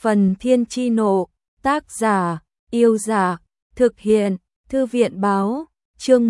Phần Thiên Chi Nộ, tác giả, Yêu Giả, thực hiện, Thư viện Báo, chương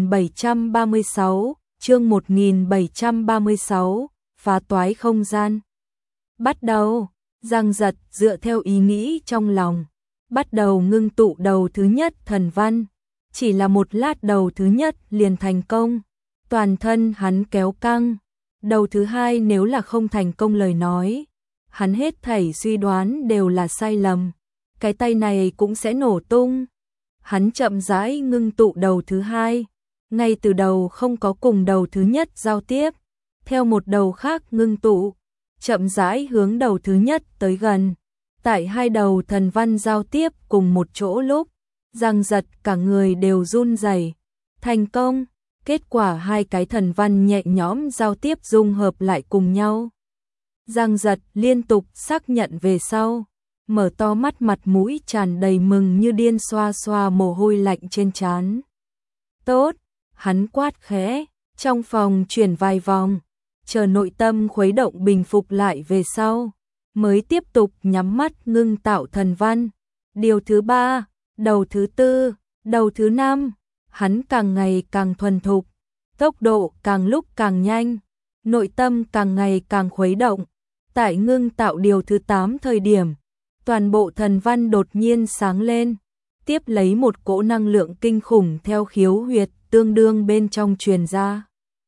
1736, phá toái không gian. Bắt đầu, Giang Giật dựa theo ý nghĩ trong lòng, bắt đầu ngưng tụ đầu thứ nhất thần văn, chỉ là một lát đầu thứ nhất liền thành công, toàn thân hắn kéo căng, đầu thứ hai nếu là không thành công lời nói, hắn hết thảy suy đoán đều là sai lầm, cái tay này cũng sẽ nổ tung. Hắn chậm rãi ngưng tụ đầu thứ hai, ngay từ đầu không có cùng đầu thứ nhất giao tiếp, theo một đầu khác ngưng tụ, chậm rãi hướng đầu thứ nhất tới gần. Tại hai đầu thần văn giao tiếp cùng một chỗ lúc, Giang Giật cả người đều run rẩy. Thành công, kết quả hai cái thần văn nhẹ nhõm giao tiếp dung hợp lại cùng nhau. Giang Giật liên tục xác nhận về sau, mở to mắt, mặt mũi tràn đầy mừng như điên, xoa xoa mồ hôi lạnh trên trán. Tốt, hắn quát khẽ, trong phòng chuyển vài vòng, chờ nội tâm khuấy động bình phục lại về sau, mới tiếp tục nhắm mắt ngưng tạo thần văn. Điều thứ ba, đầu thứ tư, đầu thứ năm, hắn càng ngày càng thuần thục, tốc độ càng lúc càng nhanh, nội tâm càng ngày càng khuấy động. Tại ngưng tạo điều thứ 8 thời điểm, toàn bộ thần văn đột nhiên sáng lên, tiếp lấy một cỗ năng lượng kinh khủng theo khiếu huyệt tương đương bên trong truyền ra.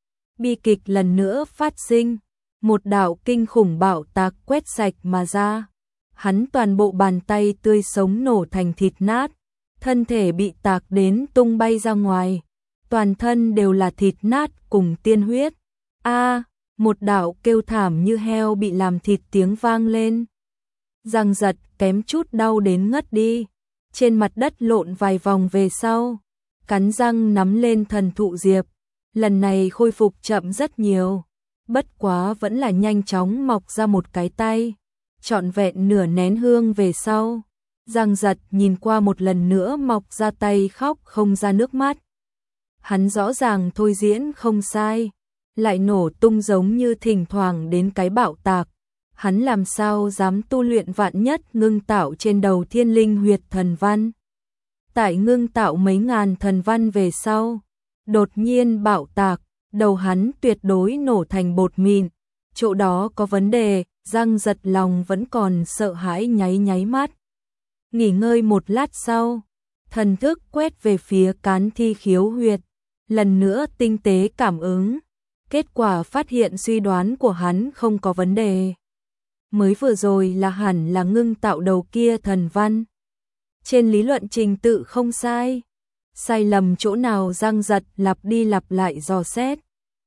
Bi kịch lần nữa phát sinh, một đạo kinh khủng bạo tạc quét sạch mà ra. Hắn toàn bộ bàn tay tươi sống nổ thành thịt nát, thân thể bị tạc đến tung bay ra ngoài, toàn thân đều là thịt nát cùng tiên huyết. A, một đạo kêu thảm như heo bị làm thịt tiếng vang lên. Giang Giật kém chút đau đến ngất đi, trên mặt đất lộn vài vòng về sau, cắn răng nắm lên thần thụ diệp, lần này khôi phục chậm rất nhiều, bất quá vẫn là nhanh chóng mọc ra một cái tay, trọn vẹn nửa nén hương về sau, Giang Giật nhìn qua một lần nữa mọc ra tay khóc không ra nước mắt. Hắn rõ ràng thôi diễn không sai, lại nổ tung giống như thỉnh thoảng đến cái bạo tạc. Hắn làm sao dám tu luyện vạn nhất ngưng tạo trên đầu thiên linh huyệt thần văn. Tại ngưng tạo mấy ngàn thần văn về sau, đột nhiên bạo tạc, đầu hắn tuyệt đối nổ thành bột mịn. Chỗ đó có vấn đề, Giang Giật lòng vẫn còn sợ hãi nháy mắt. Nghỉ ngơi một lát sau, thần thức quét về phía cán thi khiếu huyệt, lần nữa tinh tế cảm ứng. Kết quả phát hiện suy đoán của hắn không có vấn đề. Mới vừa rồi là hẳn là ngưng tạo đầu kia thần văn. Trên lý luận trình tự không sai. Sai lầm chỗ nào Giang Giật lặp đi lặp lại dò xét.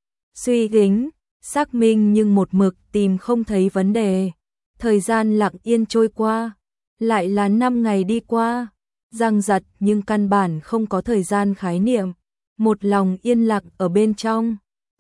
Suy gính, xác minh nhưng một mực tìm không thấy vấn đề. Thời gian lặng yên trôi qua, lại là 5 ngày đi qua. Giang Giật nhưng căn bản không có thời gian khái niệm. Một lòng yên lặng ở bên trong.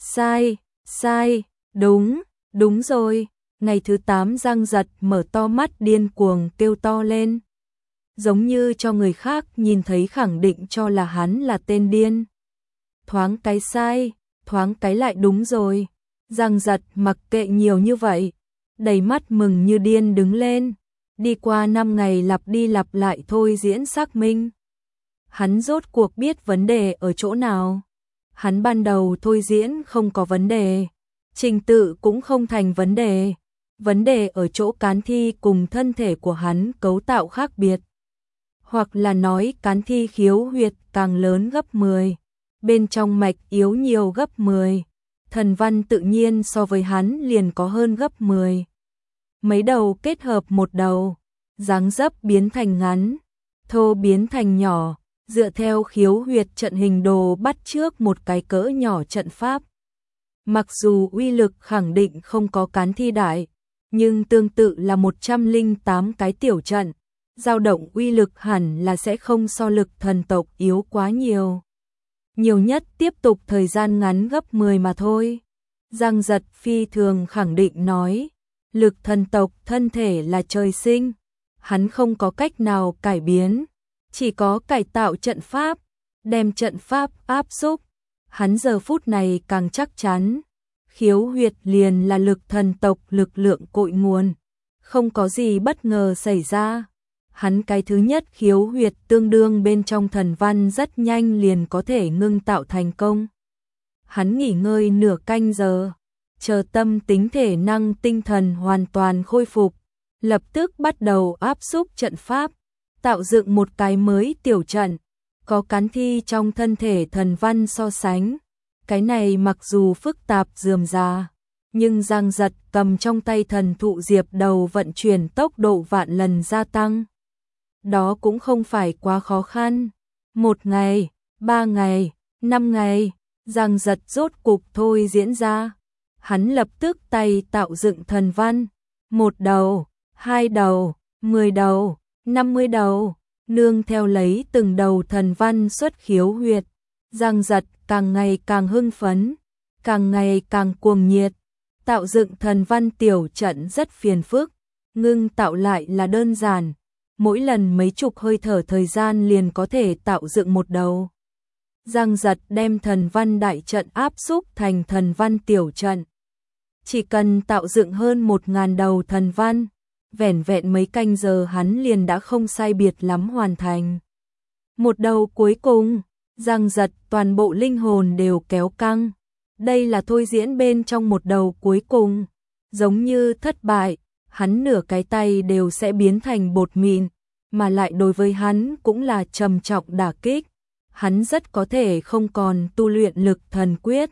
Sai, đúng rồi. Ngày thứ 8 Giang Giật mở to mắt điên cuồng kêu to lên. Giống như cho người khác nhìn thấy khẳng định cho là hắn là tên điên. Thoáng cái sai, thoáng cái lại đúng rồi. Giang Giật mặc kệ nhiều như vậy, đầy mắt mừng như điên đứng lên. Đi qua 5 ngày lặp đi lặp lại thôi diễn xác minh. Hắn rốt cuộc biết vấn đề ở chỗ nào. Hắn ban đầu thôi diễn không có vấn đề, trình tự cũng không thành vấn đề. Vấn đề ở chỗ cán thi cùng thân thể của hắn cấu tạo khác biệt. Hoặc là nói cán thi khiếu huyệt càng lớn gấp 10, bên trong mạch yếu nhiều gấp 10, thần văn tự nhiên so với hắn liền có hơn gấp 10. Mấy đầu kết hợp một đầu, dáng dấp biến thành ngắn, thô biến thành nhỏ, dựa theo khiếu huyệt trận hình đồ bắt chước một cái cỡ nhỏ trận pháp. Mặc dù uy lực khẳng định không có cán thi đại, nhưng tương tự là 108 cái tiểu trận, dao động uy lực hẳn là sẽ không so lực thần tộc yếu quá nhiều. Nhiều nhất tiếp tục thời gian ngắn gấp 10 mà thôi. Giang Giật phi thường khẳng định nói, lực thần tộc thân thể là trời sinh, hắn không có cách nào cải biến, chỉ có cải tạo trận pháp, đem trận pháp áp xúc. Hắn giờ phút này càng chắc chắn, khiếu huyệt liền là lực thần tộc lực lượng cội nguồn, Không có gì bất ngờ xảy ra. Hắn cái thứ nhất khiếu huyệt tương đương bên trong thần văn rất nhanh liền có thể ngưng tạo thành công. Hắn nghỉ ngơi nửa canh giờ, chờ tâm tính thể năng tinh thần hoàn toàn khôi phục, lập tức bắt đầu áp xúc trận pháp, tạo dựng một cái mới tiểu trận, có cắn thi trong thân thể thần văn so sánh. Cái này mặc dù phức tạp rườm rà, nhưng Giang Giật cầm trong tay thần thụ diệp đầu vận chuyển tốc độ vạn lần gia tăng. Đó cũng không phải quá khó khăn. 1 ngày, 3 ngày, 5 ngày, Giang Giật rốt cục thôi diễn ra. Hắn lập tức tay tạo dựng thần văn. 1 đầu, 2 đầu, 10 đầu, 50 đầu, nương theo lấy từng đầu thần văn xuất khiếu huyệt. Giang Giật càng ngày càng hưng phấn, càng ngày càng cuồng nhiệt. Tạo dựng thần văn tiểu trận rất phiền phức, ngưng tạo lại là đơn giản. Mỗi lần mấy chục hơi thở thời gian liền có thể tạo dựng một đầu. Giang Giật đem thần văn đại trận áp xúc thành thần văn tiểu trận. Chỉ cần tạo dựng hơn 1000 đầu thần văn, vẻn vẹn mấy canh giờ hắn liền đã không sai biệt lắm hoàn thành. Một đầu cuối cùng, Giang Giật toàn bộ linh hồn đều kéo căng. Đây là thôi diễn bên trong một đầu cuối cùng, giống như thất bại, hắn nửa cái tay đều sẽ biến thành bột mịn, mà lại đối với hắn cũng là trầm trọng đả kích. Hắn rất có thể không còn tu luyện lực thần quyết.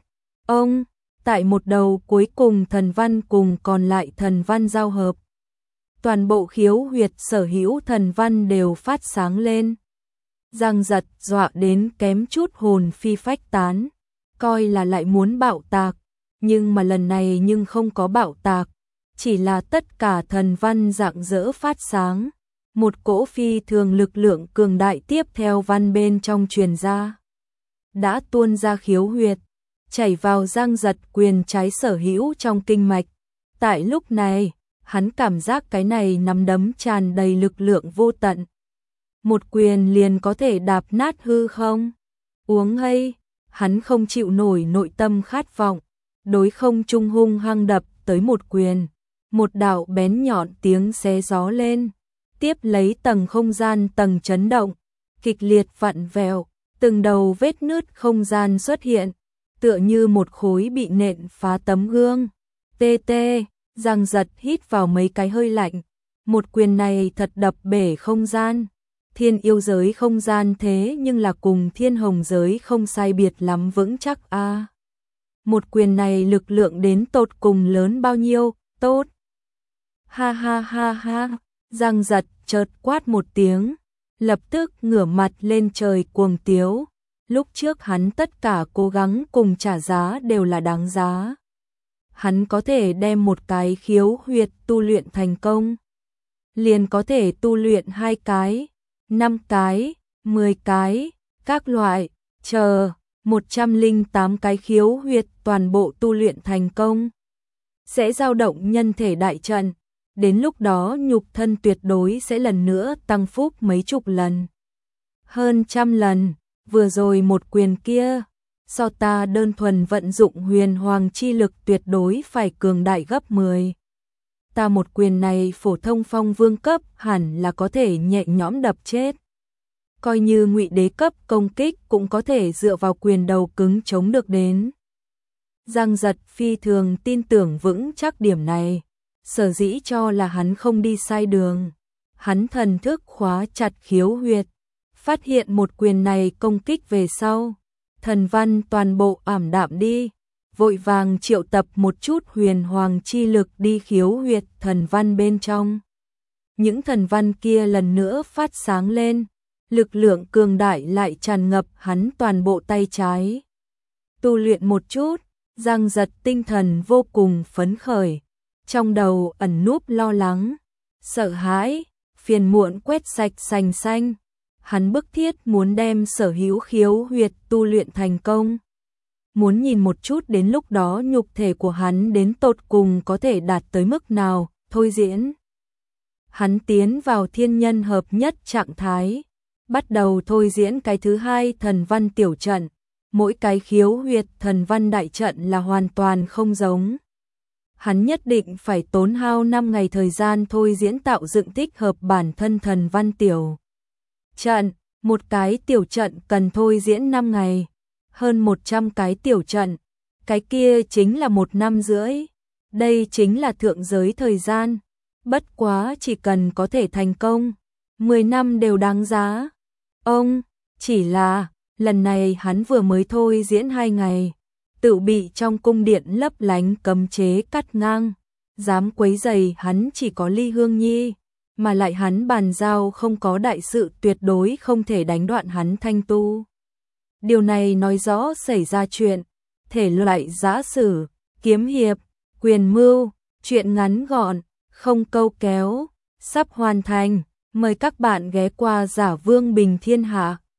Tại một đầu cuối cùng thần văn cùng còn lại thần văn giao hợp. Toàn bộ khiếu huyệt sở hữu thần văn đều phát sáng lên. Giang Giật dọa đến kém chút hồn phi phách tán, coi là lại muốn bạo tạc, nhưng mà lần này nhưng không có bạo tạc, chỉ là tất cả thần văn rạng rỡ phát sáng. Một cỗ phi thường lực lượng cường đại tiếp theo văn bên trong truyền ra, đã tuôn ra khiếu huyệt, chảy vào Giang Giật quyền trái sở hữu trong kinh mạch. Tại lúc này, hắn cảm giác cái này nắm đấm tràn đầy lực lượng vô tận. Một quyền liền có thể đạp nát hư không. Uống hay, hắn không chịu nổi nội tâm khát vọng, đối không trung hung hăng đập tới một quyền. Một đạo bén nhọn tiếng xé gió lên, tiếp lấy tầng không gian tầng chấn động, kịch liệt vặn vẹo, từng đầu vết nứt không gian xuất hiện, tựa như một khối bị nện phá tấm gương. Tê tê, Giang Giật hít vào mấy cái hơi lạnh, một quyền này thật đập bể không gian. Thiên yêu giới không gian thế nhưng là cùng thiên hồng giới không sai biệt lắm vững chắc a. Một quyền này lực lượng đến tột cùng lớn bao nhiêu, tốt. Ha ha ha ha, Giang Giật chợt quát một tiếng, lập tức ngửa mặt lên trời cuồng tiếu. Lúc trước hắn tất cả cố gắng cùng trả giá đều là đáng giá. Hắn có thể đem một cái khiếu huyệt tu luyện thành công, liền có thể tu luyện 2 cái, 5 cái, 10 cái, các loại, chờ, 108 cái khiếu huyệt toàn bộ tu luyện thành công. Sẽ dao động nhân thể đại trận, đến lúc đó nhục thân tuyệt đối sẽ lần nữa tăng phúc mấy chục lần. Hơn trăm lần, vừa rồi một quyền kia, so ta đơn thuần vận dụng huyền hoàng chi lực tuyệt đối phải cường đại gấp 10. Ta một quyền này phổ thông phong vương cấp hẳn là có thể nhẹ nhõm đập chết. Coi như ngụy đế cấp công kích cũng có thể dựa vào quyền đầu cứng chống được đến. Giang Giật phi thường tin tưởng vững chắc điểm này, sở dĩ cho là hắn không đi sai đường. Hắn thần thức khóa chặt khiếu huyệt, phát hiện một quyền này công kích về sau, thần văn toàn bộ ảm đạm đi, vội vàng triệu tập một chút huyền hoàng chi lực đi khiếu huyệt thần văn bên trong. Những thần văn kia lần nữa phát sáng lên, lực lượng cường đại lại tràn ngập hắn toàn bộ tay trái. Tu luyện một chút, Giang Giật tinh thần vô cùng phấn khởi, trong đầu ẩn núp lo lắng, sợ hãi, phiền muộn quét sạch sành xanh. Hắn bức thiết muốn đem sở hữu khiếu huyệt tu luyện thành công. Muốn nhìn một chút đến lúc đó nhục thể của hắn đến tột cùng có thể đạt tới mức nào, thôi diễn. Hắn tiến vào thiên nhân hợp nhất trạng thái, bắt đầu thôi diễn cái thứ 2 thần văn tiểu trận. Mỗi cái khiếu huyệt thần văn đại trận là hoàn toàn không giống. hắn nhất định phải tốn hao 5 ngày thời gian thôi diễn tạo dựng thích hợp bản thân thần văn tiểu trận. Một cái tiểu trận cần thôi diễn 5 ngày, hơn 100 cái tiểu trận, cái kia chính là 1 năm rưỡi. Đây chính là thượng giới thời gian, bất quá chỉ cần có thể thành công, 10 năm đều đáng giá. Ông, chỉ là, lần này hắn vừa mới thôi diễn 2 ngày, tự bị trong cung điện lấp lánh cấm chế cắt ngang, dám quấy rầy hắn chỉ có Ly Hương Nhi, mà lại hắn bàn giao không có đại sự tuyệt đối không thể đánh đoạn hắn thanh tu. Điều này nói rõ xảy ra chuyện, thể loại giã sử, kiếm hiệp, quyền mưu, chuyện ngắn gọn, không câu kéo, sắp hoàn thành, mời các bạn ghé qua Giả Vương Bình Thiên Hạ.